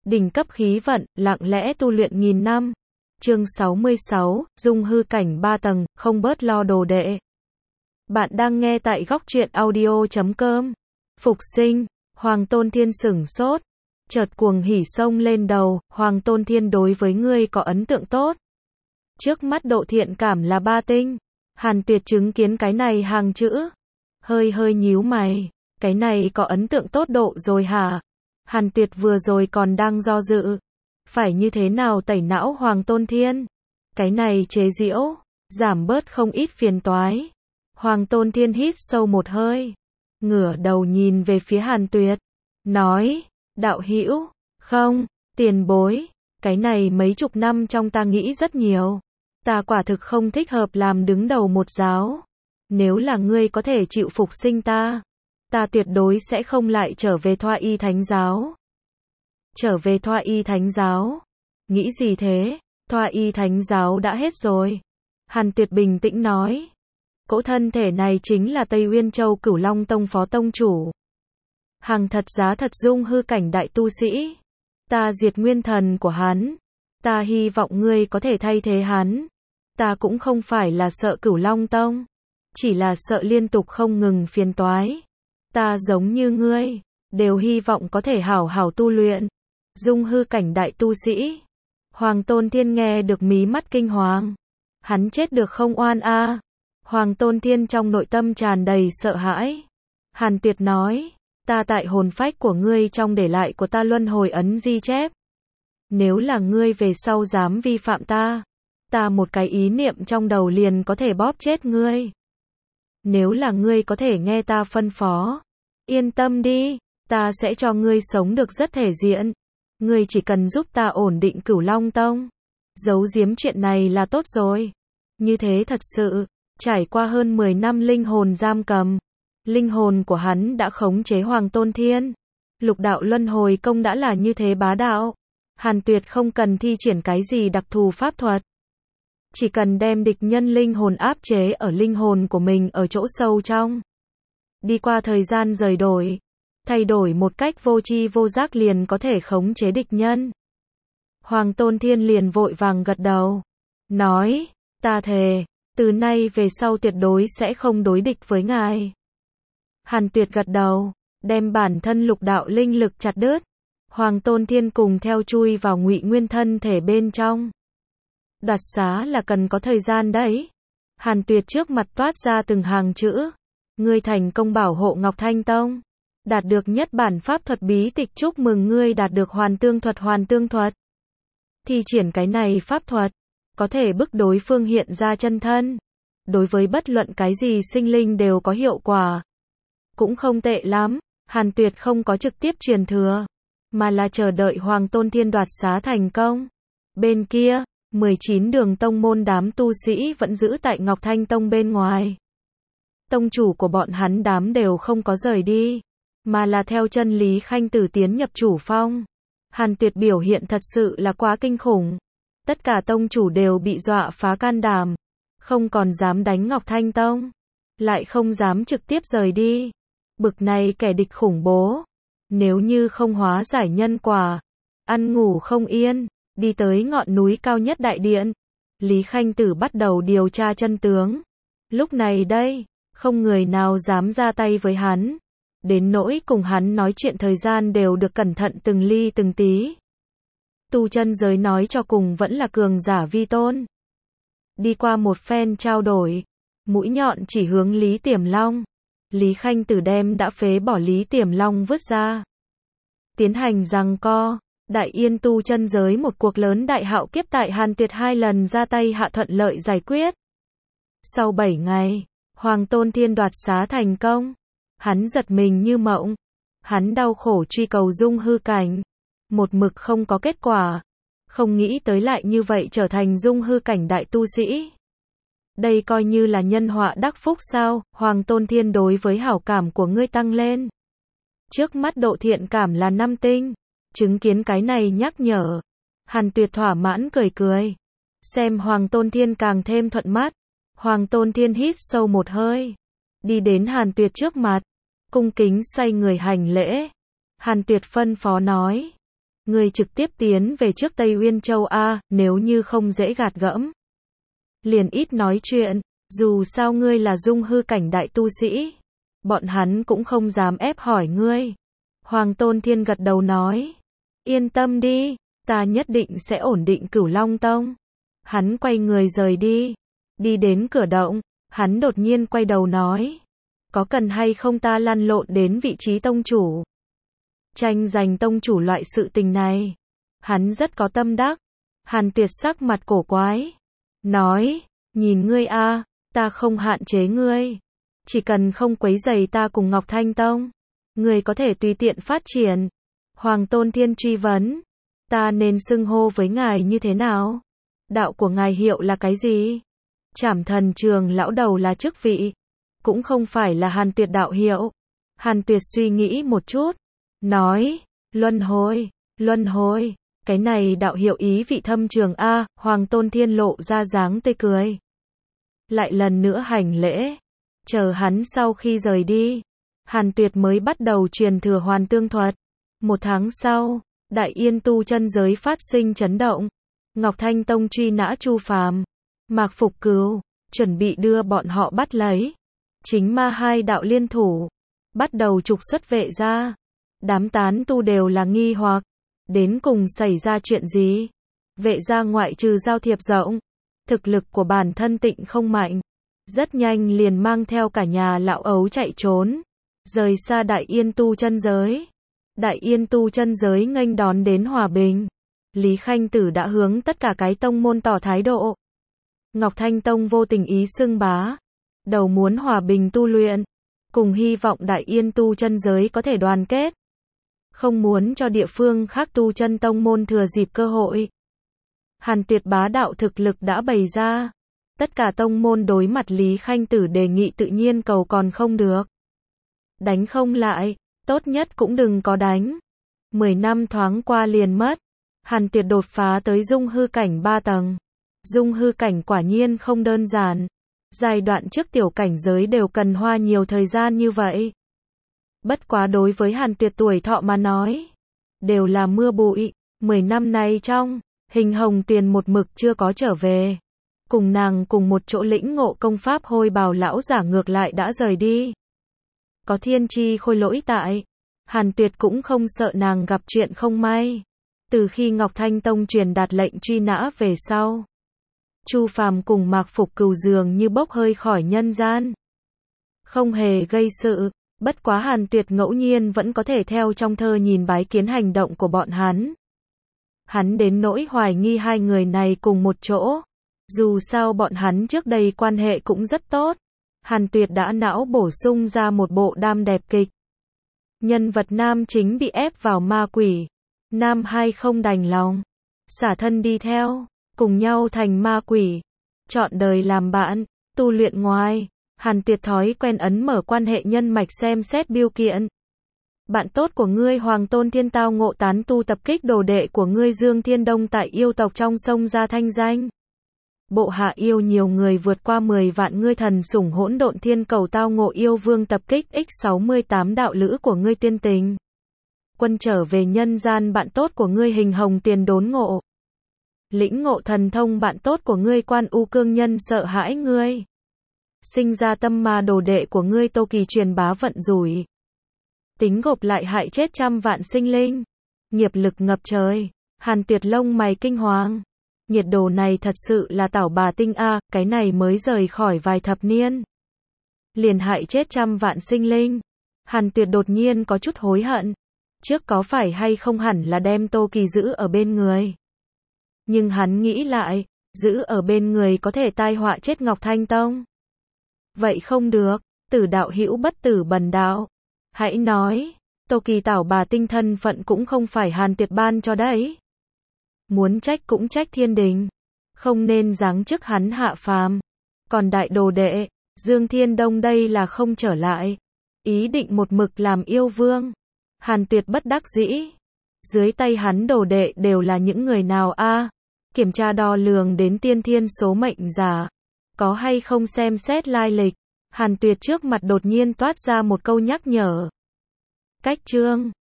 đỉnh cấp khí vận, lặng lẽ tu luyện nghìn năm. Chương 66, dung hư cảnh 3 tầng, không bớt lo đồ đệ. Bạn đang nghe tại góc truyện audio.com. Phục sinh, Hoàng Tôn Thiên sửng sốt, chợt cuồng hỉ xông lên đầu, Hoàng Tôn Thiên đối với ngươi có ấn tượng tốt. Trước mắt độ thiện cảm là 3 tinh. Hàn Tuyệt chứng kiến cái này hàng chữ, hơi nhíu mày, cái này có ấn tượng tốt độ rồi hả? Hàn Tuyệt vừa rồi còn đang do dự, phải như thế nào tẩy não Hoàng Tôn Thiên? Cái này chế giễu, giảm bớt không ít phiền toái. Hoàng Tôn Thiên hít sâu một hơi, ngửa đầu nhìn về phía Hàn Tuyệt, nói, đạo hữu, không, tiền bối, cái này mấy chục năm trong ta nghĩ rất nhiều. Ta quả thực không thích hợp làm đứng đầu một giáo. Nếu là ngươi có thể chịu phục sinh ta tuyệt đối sẽ không lại trở về Thoa Y Thánh giáo. Trở về Thoa Y Thánh giáo? Nghĩ gì thế? Thoa Y Thánh giáo đã hết rồi. Hàn Tuyệt bình tĩnh nói. Cỗ thân thể này chính là Tây Uyên Châu Cửu Long Tông phó tông chủ. Hàng thật giá thật dung hư cảnh đại tu sĩ. Ta diệt nguyên thần của hắn. Ta hy vọng ngươi có thể thay thế hắn. Ta cũng không phải là sợ Cửu Long Tông, chỉ là sợ liên tục không ngừng phiền toái. Ta giống như ngươi, đều hy vọng có thể hảo hảo tu luyện. Dung hư cảnh đại tu sĩ. Hoàng Tôn Thiên nghe được mí mắt kinh hoàng. Hắn chết được không oan a? Hoàng Tôn Thiên trong nội tâm tràn đầy sợ hãi. Hàn Tuyệt nói, ta tại hồn phách của ngươi trong để lại của ta luân hồi ấn ghi chép. Nếu là ngươi về sau dám vi phạm ta một cái ý niệm trong đầu liền có thể bóp chết ngươi. Nếu là ngươi có thể nghe ta phân phó, yên tâm đi, ta sẽ cho ngươi sống được rất thể diện. Ngươi chỉ cần giúp ta ổn định Cửu Long Tông, giấu giếm chuyện này là tốt rồi. Như thế thật sự, trải qua hơn 10 năm linh hồn giam cầm, linh hồn của hắn đã khống chế Hoàng Tôn Thiên. Lục đạo luân hồi công đã là như thế bá đạo. Hàn Tuyệt không cần thi triển cái gì đặc thù pháp thuật. Chỉ cần đem địch nhân linh hồn áp chế ở linh hồn của mình ở chỗ sâu trong. Đi qua thời gian rời đổi, thay đổi một cách vô tri vô giác liền có thể khống chế địch nhân. Hoàng Tôn Thiên liền vội vàng gật đầu. Nói, ta thề, từ nay về sau tuyệt đối sẽ không đối địch với ngài. Hàn Tuyệt gật đầu, đem bản thân lục đạo linh lực chặt đứt. Hoàng Tôn Thiên cùng theo chui vào ngụy nguyên thân thể bên trong. Đoạt xá là cần có thời gian đấy. Hàn Tuyệt trước mặt toát ra từng hàng chữ. Ngươi thành công bảo hộ Ngọc Thanh Tông. Đạt được nhất bản pháp thuật bí tịch, chúc mừng ngươi đạt được hoàn tương thuật. Thi triển cái này pháp thuật, có thể bức đối phương hiện ra chân thân. Đối với bất luận cái gì sinh linh đều có hiệu quả. Cũng không tệ lắm. Hàn Tuyệt không có trực tiếp truyền thừa, mà là chờ đợi Hoàng Tôn Thiên đoạt xá thành công. Bên kia, 19 đường tông môn đám tu sĩ vẫn giữ tại Ngọc Thanh Tông bên ngoài. Tông chủ của bọn hắn đám đều không có rời đi, mà là theo chân Lý Khanh Tử tiến nhập chủ phong. Hàn Tuyệt biểu hiện thật sự là quá kinh khủng. Tất cả tông chủ đều bị dọa phá can đảm, không còn dám đánh Ngọc Thanh Tông, lại không dám trực tiếp rời đi. Bực này kẻ địch khủng bố, nếu như không hóa giải nhân quả, ăn ngủ không yên, đi tới ngọn núi cao nhất đại điện. Lý Khanh Tử bắt đầu điều tra chân tướng. Lúc này đây, không người nào dám ra tay với hắn. Đến nỗi cùng hắn nói chuyện thời gian đều được cẩn thận từng ly từng tí. Tu chân giới nói cho cùng vẫn là cường giả vi tôn. Đi qua một phen trao đổi, mũi nhọn chỉ hướng Lý Tiềm Long. Lý Khanh Tử đem đã phế bỏ Lý Tiềm Long vứt ra. Tiến hành giằng co. Đại Yên tu chân giới một cuộc lớn đại hạo kiếp tại Hàn Tuyệt 2 lần ra tay hạ thuận lợi giải quyết. Sau 7 ngày, Hoàng Tôn Thiên đoạt xá thành công. Hắn giật mình như mộng. Hắn đau khổ truy cầu dung hư cảnh, một mực không có kết quả. Không nghĩ tới lại như vậy trở thành dung hư cảnh đại tu sĩ. Đây coi như là nhân họa đắc phúc sao? Hoàng Tôn Thiên đối với hảo cảm của ngươi tăng lên. Trước mắt độ thiện cảm là 5 tinh. Chứng kiến cái này nhắc nhở, Hàn Tuyệt thỏa mãn cười cười. Xem Hoàng Tôn Thiên càng thêm thuận mắt. Hoàng Tôn Thiên hít sâu một hơi, đi đến Hàn Tuyệt trước mặt, cung kính xoay người hành lễ. Hàn Tuyệt phân phó nói, Ngươi trực tiếp tiến về trước Tây Uyên Châu a, nếu như không dễ gạt gẫm. Liền ít nói chuyện, dù sao ngươi là dung hư cảnh đại tu sĩ. Bọn hắn cũng không dám ép hỏi ngươi. Hoàng Tôn Thiên gật đầu nói. Yên tâm đi, ta nhất định sẽ ổn định Cửu Long Tông. Hắn quay người rời đi. Đi đến cửa động, hắn đột nhiên quay đầu nói. Có cần hay không ta lăn lộn đến vị trí tông chủ? Tranh giành tông chủ loại sự tình này. Hắn rất có tâm đắc. Hàn Tuyệt sắc mặt cổ quái. Nói, nhìn ngươi a, ta không hạn chế ngươi. Chỉ cần không quấy rầy ta cùng Ngọc Thanh Tông. Ngươi có thể tùy tiện phát triển. Hoàng Tôn Thiên truy vấn. Ta nên xưng hô với ngài như thế nào? Đạo của ngài hiệu là cái gì? Trảm Thần Trường lão đầu là chức vị. Cũng không phải là Hàn Tuyệt đạo hiệu. Hàn Tuyệt suy nghĩ một chút. Nói, luân hồi, cái này đạo hiệu ý vị thâm trường a. Hoàng Tôn Thiên lộ ra dáng tươi cười. Lại lần nữa hành lễ. Chờ hắn sau khi rời đi, Hàn Tuyệt mới bắt đầu truyền thừa Hoàn Tương Thuật. 1 tháng sau, Đại Yên tu chân giới phát sinh chấn động. Ngọc Thanh Tông truy nã Chu Phàm, Mạc Phục Cừu, chuẩn bị đưa bọn họ bắt lấy. Chính ma hai đạo liên thủ, bắt đầu trục xuất vệ gia. Đám tán tu đều là nghi hoặc, đến cùng xảy ra chuyện gì? Vệ gia ngoại trừ giao thiệp rộng, thực lực của bản thân tịnh không mạnh, rất nhanh liền mang theo cả nhà lão ấu chạy trốn, rời xa Đại Yên tu chân giới. Đại Yên tu chân giới nghênh đón đến hòa bình. Lý Khanh Tử đã hướng tất cả cái tông môn tỏ thái độ. Ngọc Thanh Tông vô tình ý xưng bá, đầu muốn hòa bình tu luyện, cùng hy vọng Đại Yên tu chân giới có thể đoàn kết. Không muốn cho địa phương khác tu chân tông môn thừa dịp cơ hội. Hàn Tuyệt bá đạo thực lực đã bày ra. Tất cả tông môn đối mặt Lý Khanh Tử đề nghị tự nhiên cầu còn không được. Đánh không lại, tốt nhất cũng đừng có đánh. 10 năm thoáng qua liền mất. Hàn Tuyệt đột phá tới dung hư cảnh 3 tầng. Dung hư cảnh quả nhiên không đơn giản. Giai đoạn trước tiểu cảnh giới đều cần hoa nhiều thời gian như vậy. Bất quá đối với Hàn Tuyệt tuổi thọ mà nói, đều là mưa bụi. 10 năm nay trong, Hình Hồng Tuyền một mực chưa có trở về. Cùng nàng cùng một chỗ lĩnh ngộ công pháp Hôi Bào lão giả ngược lại đã rời đi. Có Thiên Chi Khôi Lỗi tại, Hàn Tuyệt cũng không sợ nàng gặp chuyện không may. Từ khi Ngọc Thanh Tông truyền đạt lệnh truy nã về sau, Chu Phàm cùng Mạc Phục Cừu dường như bốc hơi khỏi nhân gian. Không hề gây sự, bất quá Hàn Tuyệt ngẫu nhiên vẫn có thể theo trong thơ nhìn bái kiến hành động của bọn hắn. Hắn đến nỗi hoài nghi hai người này cùng một chỗ. Dù sao bọn hắn trước đây quan hệ cũng rất tốt. Hàn Tuyệt đã não bổ sung ra một bộ đam đẹp kịch. Nhân vật nam chính bị ép vào ma quỷ. Nam hai không đành lòng, xả thân đi theo, cùng nhau thành ma quỷ. Chọn đời làm bạn, tu luyện ngoài. Hàn Tuyệt thói quen ấn mở quan hệ nhân mạch xem xét biêu kiện. Bạn tốt của ngươi Hoàng Tôn Thiên tao ngộ tán tu tập kích đồ đệ của ngươi Dương Thiên Đông tại yêu tộc trong sông ra thanh danh. Bộ hạ yêu nhiều người vượt qua 10 vạn ngươi thần sủng hỗn độn thiên cầu tao ngộ yêu vương tập kích X68 đạo lữ của ngươi Tiên Tình. Quân trở về nhân gian bạn tốt của ngươi Hình Hồng Tiền đốn ngộ. Lĩnh ngộ thần thông bạn tốt của ngươi Quan U Cương Nhân sợ hãi ngươi. Sinh ra tâm ma đồ đệ của ngươi Tô Kỳ truyền bá vận rủi. Tính gộp lại hại chết trăm vạn sinh linh. Nghiệp lực ngập trời. Hàn Tuyệt lông mày kinh hoàng. Nhiệt độ này thật sự là tảo bà tinh a, cái này mới rời khỏi vài thập niên. Liền hại chết trăm vạn sinh linh. Hàn Tuyệt đột nhiên có chút hối hận. Trước có phải hay không hẳn là đem Tô Kỳ giữ ở bên người. Nhưng hắn nghĩ lại, giữ ở bên người có thể tai họa chết Ngọc Thanh Tông. Vậy không được, tử đạo hữu bất tử bần đạo. Hãy nói, Tô Kỳ tảo bà tinh thân phận cũng không phải Hàn Tuyệt ban cho đấy. Muốn trách cũng trách thiên đình. Không nên giáng chức hắn hạ phàm. Còn đại đồ đệ, Dương Thiên Đông đây là không trở lại. Ý định một mực làm yêu vương. Hàn Tuyệt bất đắc dĩ. Dưới tay hắn đồ đệ đều là những người nào a? Kiểm tra đo lường đến tiên thiên số mệnh giả. Có hay không xem xét lai lịch. Hàn Tuyệt trước mặt đột nhiên toát ra một câu nhắc nhở. Cách chương